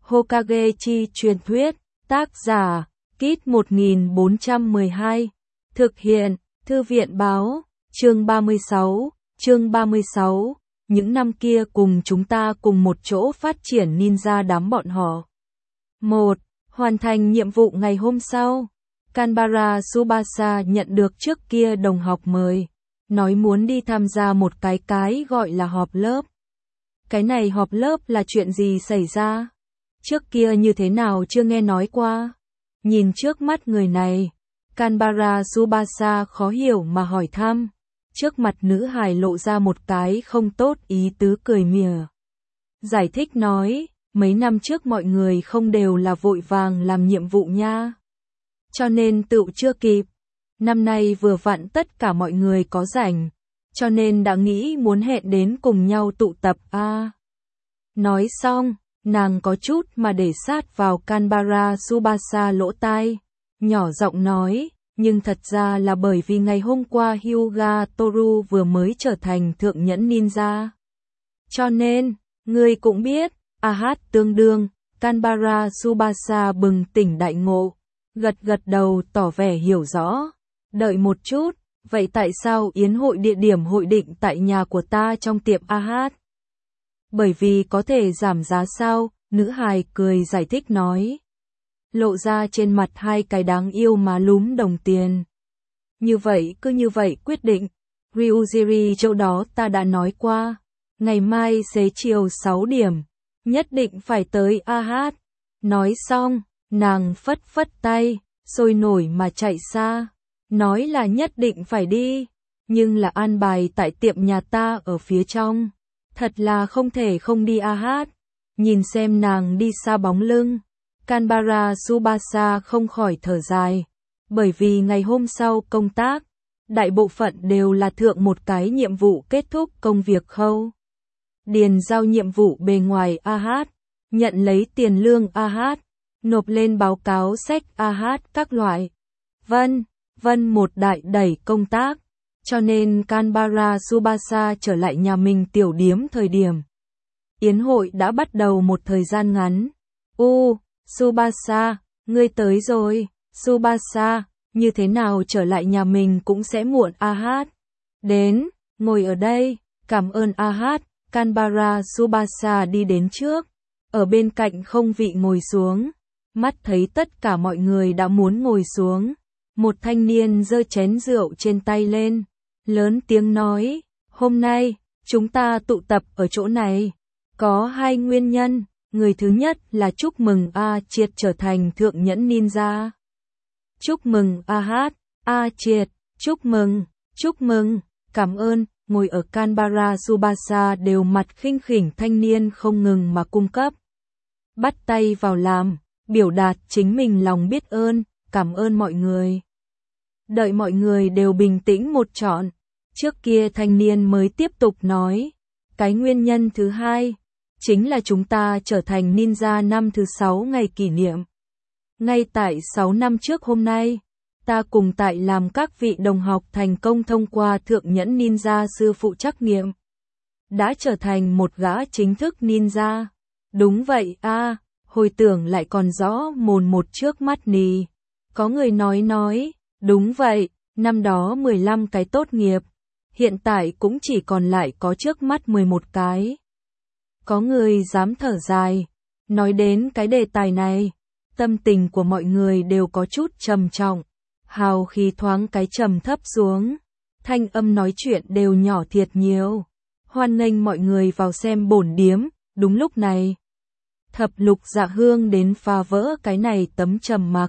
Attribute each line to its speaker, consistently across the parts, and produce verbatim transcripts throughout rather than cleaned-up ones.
Speaker 1: Hokage chi truyền thuyết, tác giả, Kit một nghìn bốn trăm mười hai, thực hiện, Thư viện báo, chương ba mươi sáu, chương ba mươi sáu, những năm kia cùng chúng ta cùng một chỗ phát triển ninja đám bọn họ. một. Hoàn thành nhiệm vụ ngày hôm sau, Kanbara Tsubasa nhận được trước kia đồng học mời, nói muốn đi tham gia một cái cái gọi là họp lớp. Cái này họp lớp là chuyện gì xảy ra? Trước kia như thế nào chưa nghe nói qua? Nhìn trước mắt người này, Kanbara Tsubasa khó hiểu mà hỏi thăm. Trước mặt nữ hài lộ ra một cái không tốt ý tứ cười mỉa. Giải thích nói, mấy năm trước mọi người không đều là vội vàng làm nhiệm vụ nha. Cho nên tựu chưa kịp. Năm nay vừa vặn tất cả mọi người có rảnh, cho nên đã nghĩ muốn hẹn đến cùng nhau tụ tập a. À. Nói xong, nàng có chút mà để sát vào Kanbara Tsubasa lỗ tai, nhỏ giọng nói, nhưng thật ra là bởi vì ngày hôm qua Hyuga Toru vừa mới trở thành thượng nhẫn ninja. Cho nên, ngươi cũng biết, a hát tương đương, Kanbara Tsubasa bừng tỉnh đại ngộ, gật gật đầu tỏ vẻ hiểu rõ. Đợi một chút, vậy tại sao yến hội địa điểm hội định tại nhà của ta trong tiệm a hát? Bởi vì có thể giảm giá sao, nữ hài cười giải thích nói. Lộ ra trên mặt hai cái đáng yêu mà lúm đồng tiền. Như vậy cứ như vậy quyết định, Ryujiri chỗ đó ta đã nói qua, ngày mai xế chiều sáu điểm, nhất định phải tới a hát. Nói xong, nàng phất phất tay, sôi nổi mà chạy xa, nói là nhất định phải đi, nhưng là an bài tại tiệm nhà ta ở phía trong, thật là không thể không đi a hát. Nhìn xem nàng đi xa bóng lưng, Kanbara Tsubasa không khỏi thở dài, bởi vì ngày hôm sau công tác, đại bộ phận đều là thượng một cái nhiệm vụ kết thúc công việc khâu. Điền giao nhiệm vụ bề ngoài a hát, nhận lấy tiền lương a hát, nộp lên báo cáo sách a hát các loại. Vân, vân một đại đẩy công tác, cho nên Kanbara Tsubasa trở lại nhà mình tiểu điếm thời điểm. Yến hội đã bắt đầu một thời gian ngắn. U, Tsubasa, ngươi tới rồi. Tsubasa, như thế nào trở lại nhà mình cũng sẽ muộn a hát. Đến, ngồi ở đây, cảm ơn a hát. Kanbara Tsubasa đi đến trước, ở bên cạnh không vị ngồi xuống. Mắt thấy tất cả mọi người đã muốn ngồi xuống. Một thanh niên giơ chén rượu trên tay lên, lớn tiếng nói, hôm nay, chúng ta tụ tập ở chỗ này. Có hai nguyên nhân, người thứ nhất là chúc mừng A Triệt trở thành thượng nhẫn ninja. Chúc mừng A Hát, A Triệt, chúc mừng, chúc mừng, cảm ơn, ngồi ở Kanbara Tsubasa đều mặt khinh khỉnh thanh niên không ngừng mà cung cấp. Bắt tay vào làm, biểu đạt chính mình lòng biết ơn, cảm ơn mọi người. Đợi mọi người đều bình tĩnh một trọn, trước kia thanh niên mới tiếp tục nói, cái nguyên nhân thứ hai, chính là chúng ta trở thành ninja năm thứ sáu ngày kỷ niệm. Ngay tại sáu năm trước hôm nay, ta cùng tại làm các vị đồng học thành công thông qua thượng nhẫn ninja sư phụ trắc nghiệm. Đã trở thành một gã chính thức ninja. Đúng vậy a, à, hồi tưởng lại còn rõ mồn một trước mắt nì. Có người nói nói, đúng vậy, năm đó mười lăm cái tốt nghiệp, hiện tại cũng chỉ còn lại có trước mắt mười một cái. Có người dám thở dài, nói đến cái đề tài này, tâm tình của mọi người đều có chút trầm trọng, hào khí thoáng cái trầm thấp xuống, thanh âm nói chuyện đều nhỏ thiệt nhiều. Hoan nghênh mọi người vào xem bổn điếm, đúng lúc này. Thập Lục Dạ Hương đến phá vỡ cái này tấm trầm mặc.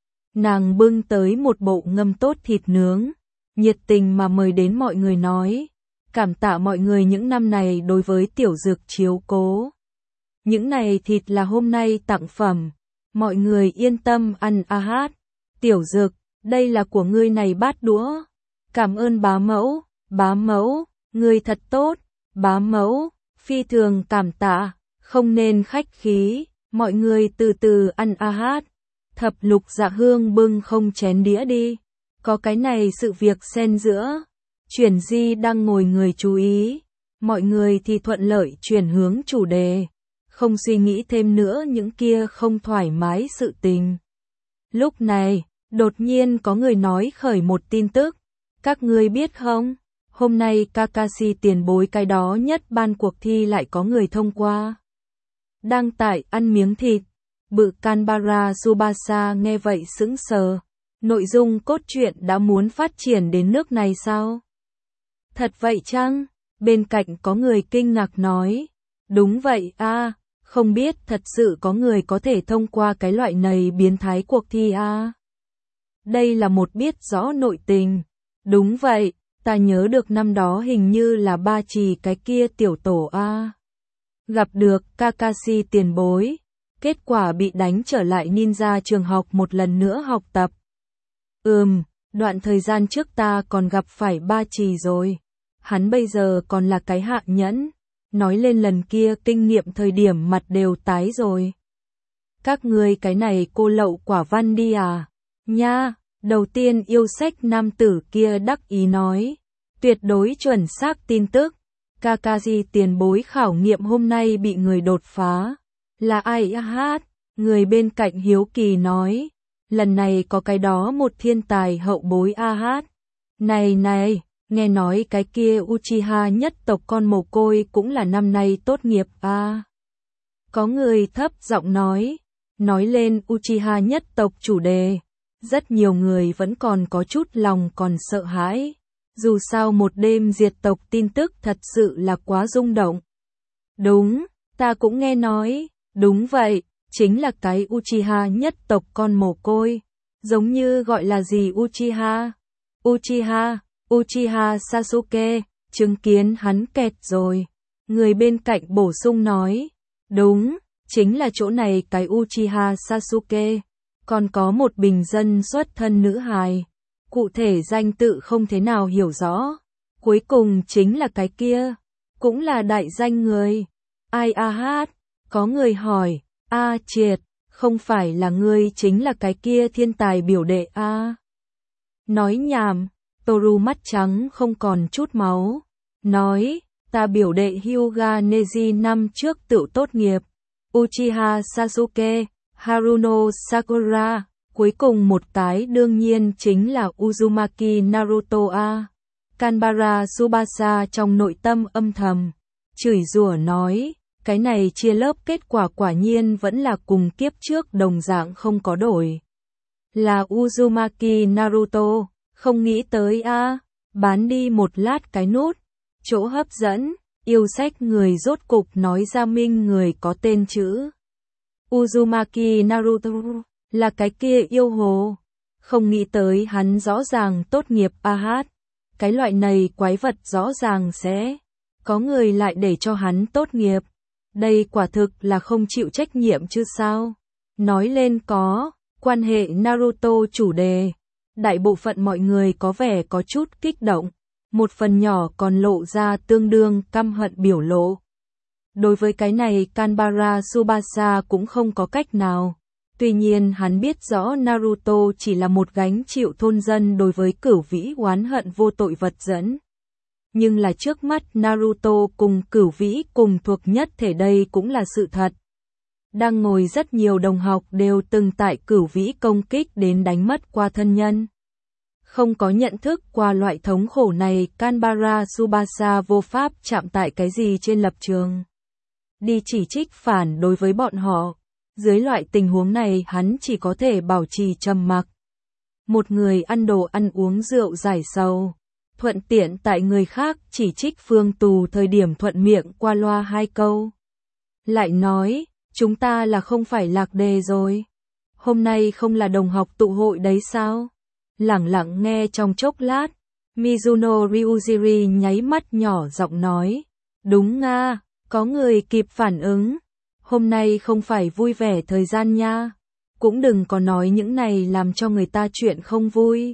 Speaker 1: Nàng bưng tới một bộ ngâm tốt thịt nướng, nhiệt tình mà mời đến mọi người nói. Cảm tạ mọi người những năm này đối với tiểu dược chiếu cố. Những này thịt là hôm nay tặng phẩm. Mọi người yên tâm ăn a hát. Tiểu dược, đây là của ngươi này bát đũa. Cảm ơn bá mẫu, bá mẫu, ngươi thật tốt. Bá mẫu, phi thường cảm tạ, không nên khách khí. Mọi người từ từ ăn a hát. Thập Lục Dạ Hương bưng không chén đĩa đi. Có cái này sự việc xen giữa. Chuyển di đang ngồi người chú ý, mọi người thì thuận lợi chuyển hướng chủ đề. không suy nghĩ thêm nữa những kia không thoải mái sự tình. Lúc này, đột nhiên có người nói khởi một tin tức. Các ngươi biết không? Hôm nay Kakashi tiền bối cái đó nhất ban cuộc thi lại có người thông qua. Đang tại ăn miếng thịt. Bự Kanbara Tsubasa nghe vậy sững sờ. Nội dung cốt truyện đã muốn phát triển đến nước này sao? Thật vậy chăng? Bên cạnh có người kinh ngạc nói. Đúng vậy a, không biết thật sự có người có thể thông qua cái loại này biến thái cuộc thi a. Đây là một biết rõ nội tình. Đúng vậy, ta nhớ được năm đó hình như là ba trì cái kia tiểu tổ a. Gặp được Kakashi tiền bối, kết quả bị đánh trở lại ninja trường học một lần nữa học tập. Ừm, đoạn thời gian trước ta còn gặp phải ba trì rồi. Hắn bây giờ còn là cái hạ nhẫn. Nói lên lần kia kinh nghiệm thời điểm mặt đều tái rồi. Các ngươi cái này cô lậu quả văn đi à? Nha, đầu tiên yêu sách nam tử kia đắc ý nói. Tuyệt đối chuẩn xác tin tức. Kakashi tiền bối khảo nghiệm hôm nay bị người đột phá. Là ai hát? Người bên cạnh hiếu kỳ nói. Lần này có cái đó một thiên tài hậu bối a hát. Này này, nghe nói cái kia Uchiha nhất tộc con mồ côi cũng là năm nay tốt nghiệp a. Có người thấp giọng nói. Nói lên Uchiha nhất tộc chủ đề. Rất nhiều người vẫn còn có chút lòng còn sợ hãi. Dù sao một đêm diệt tộc tin tức thật sự là quá rung động. Đúng, ta cũng nghe nói. Đúng vậy, chính là cái Uchiha nhất tộc con mồ côi. Giống như gọi là gì Uchiha? Uchiha, Uchiha Sasuke, chứng kiến hắn kẹt rồi. Người bên cạnh bổ sung nói. Đúng, chính là chỗ này cái Uchiha Sasuke. Còn có một bình dân xuất thân nữ hài. Cụ thể danh tự không thế nào hiểu rõ. Cuối cùng chính là cái kia. Cũng là đại danh người. Ai a hát? Có người hỏi. A triệt, không phải là ngươi chính là cái kia thiên tài biểu đệ a. Nói nhảm, Toru mắt trắng không còn chút máu. Nói, ta biểu đệ Hyuga Neji năm trước tự tốt nghiệp. Uchiha Sasuke, Haruno Sakura, cuối cùng một cái đương nhiên chính là Uzumaki Naruto a. Kanbara Tsubasa trong nội tâm âm thầm, chửi rủa nói, cái này chia lớp kết quả quả nhiên vẫn là cùng kiếp trước đồng dạng không có đổi. Là Uzumaki Naruto, không nghĩ tới a, bán đi một lát cái nút, chỗ hấp dẫn, yêu sách người rốt cục nói ra minh người có tên chữ. Uzumaki Naruto, là cái kia yêu hồ. Không nghĩ tới hắn rõ ràng tốt nghiệp a hát. Cái loại này quái vật rõ ràng sẽ có người lại để cho hắn tốt nghiệp. Đây quả thực là không chịu trách nhiệm chứ sao. Nói lên có quan hệ Naruto chủ đề. Đại bộ phận mọi người có vẻ có chút kích động. Một phần nhỏ còn lộ ra tương đương căm hận biểu lộ. Đối với cái này Kanbara Tsubasa cũng không có cách nào. Tuy nhiên hắn biết rõ Naruto chỉ là một gánh chịu thôn dân đối với cửu vĩ oán hận vô tội vật dẫn. Nhưng là trước mắt Naruto cùng cửu vĩ cùng thuộc nhất thể đây cũng là sự thật. Đang ngồi rất nhiều đồng học đều từng tại cửu vĩ công kích đến đánh mất qua thân nhân. Không có nhận thức qua loại thống khổ này, Kanbara Tsubasa vô pháp chạm tại cái gì trên lập trường. Đi chỉ trích phản đối với bọn họ. Dưới loại tình huống này hắn chỉ có thể bảo trì trầm mặc. Một người ăn đồ ăn uống rượu giải sầu. Thuận tiện tại người khác chỉ trích Phương Tù thời điểm thuận miệng qua loa hai câu. Lại nói, chúng ta là không phải lạc đề rồi. Hôm nay không là đồng học tụ hội đấy sao? Lẳng lặng nghe trong chốc lát, Mizuno Ryujiri nháy mắt nhỏ giọng nói. Đúng nga, có người kịp phản ứng. Hôm nay không phải vui vẻ thời gian nha. Cũng đừng có nói những này làm cho người ta chuyện không vui.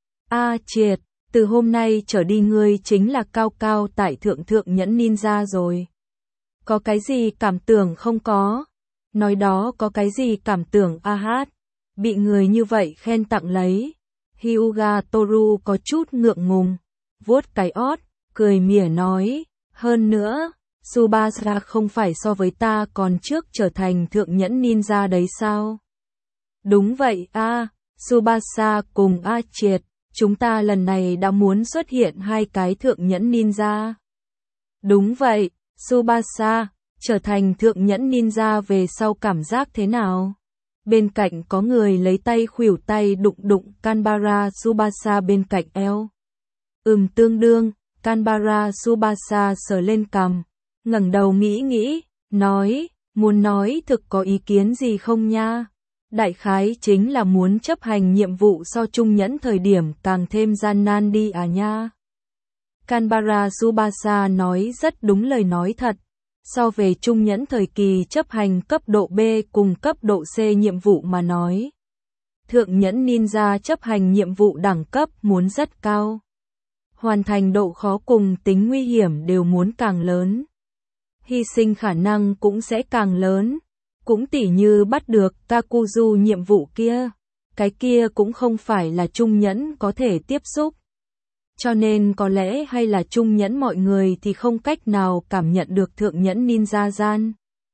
Speaker 1: A triệt, từ hôm nay trở đi ngươi chính là cao cao tại thượng thượng nhẫn ninja rồi. Có cái gì cảm tưởng không có? Nói đó có cái gì cảm tưởng a hát? Bị người như vậy khen tặng lấy. Hyuga Toru có chút ngượng ngùng, vuốt cái ót, cười mỉa nói. Hơn nữa, Tsubasa không phải so với ta còn trước trở thành thượng nhẫn ninja đấy sao? Đúng vậy a, Tsubasa cùng A Triệt, chúng ta lần này đã muốn xuất hiện hai cái thượng nhẫn ninja. Đúng vậy, Tsubasa, trở thành thượng nhẫn ninja về sau cảm giác thế nào? Bên cạnh có người lấy tay khuỷu tay đụng đụng Kanbara Tsubasa bên cạnh eo. Ừm tương đương, Kanbara Tsubasa sờ lên cằm, ngẩng đầu nghĩ nghĩ, nói, muốn nói thực có ý kiến gì không nha? Đại khái chính là muốn chấp hành nhiệm vụ so trung nhẫn thời điểm càng thêm gian nan đi à nha. Kanbara Tsubasa nói rất đúng lời nói thật. So về trung nhẫn thời kỳ chấp hành cấp độ B cùng cấp độ C nhiệm vụ mà nói, thượng nhẫn ninja chấp hành nhiệm vụ đẳng cấp muốn rất cao. Hoàn thành độ khó cùng tính nguy hiểm đều muốn càng lớn. Hy sinh khả năng cũng sẽ càng lớn. Cũng tỉ như bắt được Kakuzu nhiệm vụ kia, cái kia cũng không phải là trung nhẫn có thể tiếp xúc. Cho nên có lẽ hay là trung nhẫn mọi người thì không cách nào cảm nhận được thượng nhẫn ninja gian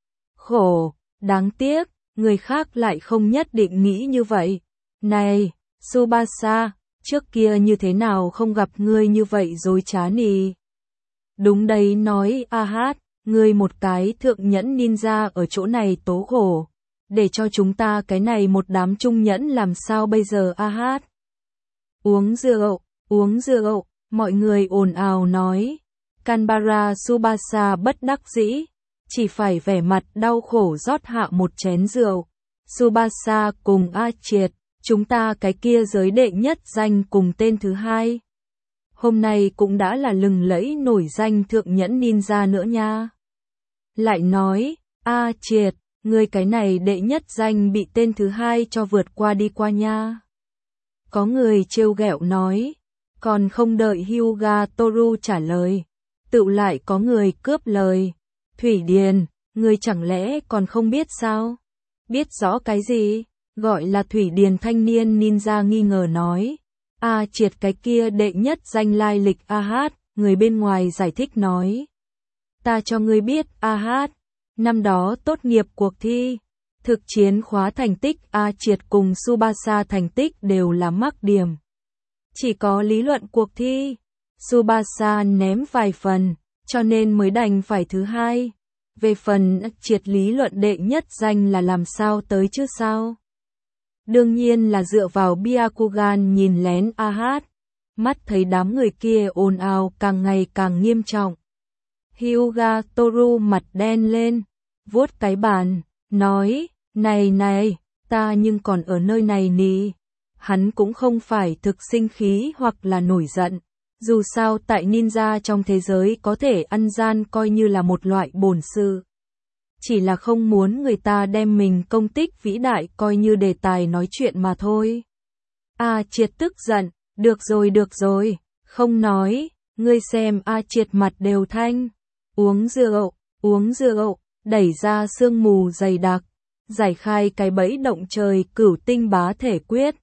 Speaker 1: khổ, đáng tiếc, người khác lại không nhất định nghĩ như vậy. Này, Tsubasa, trước kia như thế nào không gặp ngươi như vậy dối trá nì? Đúng đấy nói a hát, ngươi một cái thượng nhẫn ninja ở chỗ này tố khổ, để cho chúng ta cái này một đám trung nhẫn làm sao bây giờ a hát? Uống rượu, uống rượu, mọi người ồn ào nói. Kanbara Tsubasa bất đắc dĩ, chỉ phải vẻ mặt đau khổ rót hạ một chén rượu. Tsubasa cùng A Triệt, chúng ta cái kia giới đệ nhất danh cùng tên thứ hai. Hôm nay cũng đã là lừng lẫy nổi danh thượng nhẫn ninja nữa nha. Lại nói, A Triệt, ngươi cái này đệ nhất danh bị tên thứ hai cho vượt qua đi qua nha. Có người trêu ghẹo nói, còn không đợi Hyuga Toru trả lời, tự lại có người cướp lời. Thủy Điền, ngươi chẳng lẽ còn không biết sao? Biết rõ cái gì? Gọi là Thủy Điền thanh niên ninja nghi ngờ nói. A Triệt cái kia đệ nhất danh lai lịch A Hát, người bên ngoài giải thích nói. Ta cho ngươi biết A Hát, năm đó tốt nghiệp cuộc thi, thực chiến khóa thành tích A Triệt cùng Tsubasa thành tích đều là mắc điểm. Chỉ có lý luận cuộc thi, Tsubasa ném vài phần, cho nên mới đành phải thứ hai. Về phần Triệt lý luận đệ nhất danh là làm sao tới chứ sao? Đương nhiên là dựa vào Byakugan nhìn lén A Hát. Mắt thấy đám người kia ồn ào càng ngày càng nghiêm trọng. Hyuga Toru mặt đen lên, vuốt cái bàn, nói, này này, ta nhưng còn ở nơi này nì. Hắn cũng không phải thực sinh khí hoặc là nổi giận. Dù sao tại ninja trong thế giới có thể ăn gian coi như là một loại bổn sự. Chỉ là không muốn người ta đem mình công tích vĩ đại coi như đề tài nói chuyện mà thôi. A Triệt tức giận, được rồi được rồi, không nói, ngươi xem A Triệt mặt đều thanh. Uống rượu, uống rượu, đẩy ra sương mù dày đặc, giải khai cái bẫy động trời cửu tinh bá thể quyết.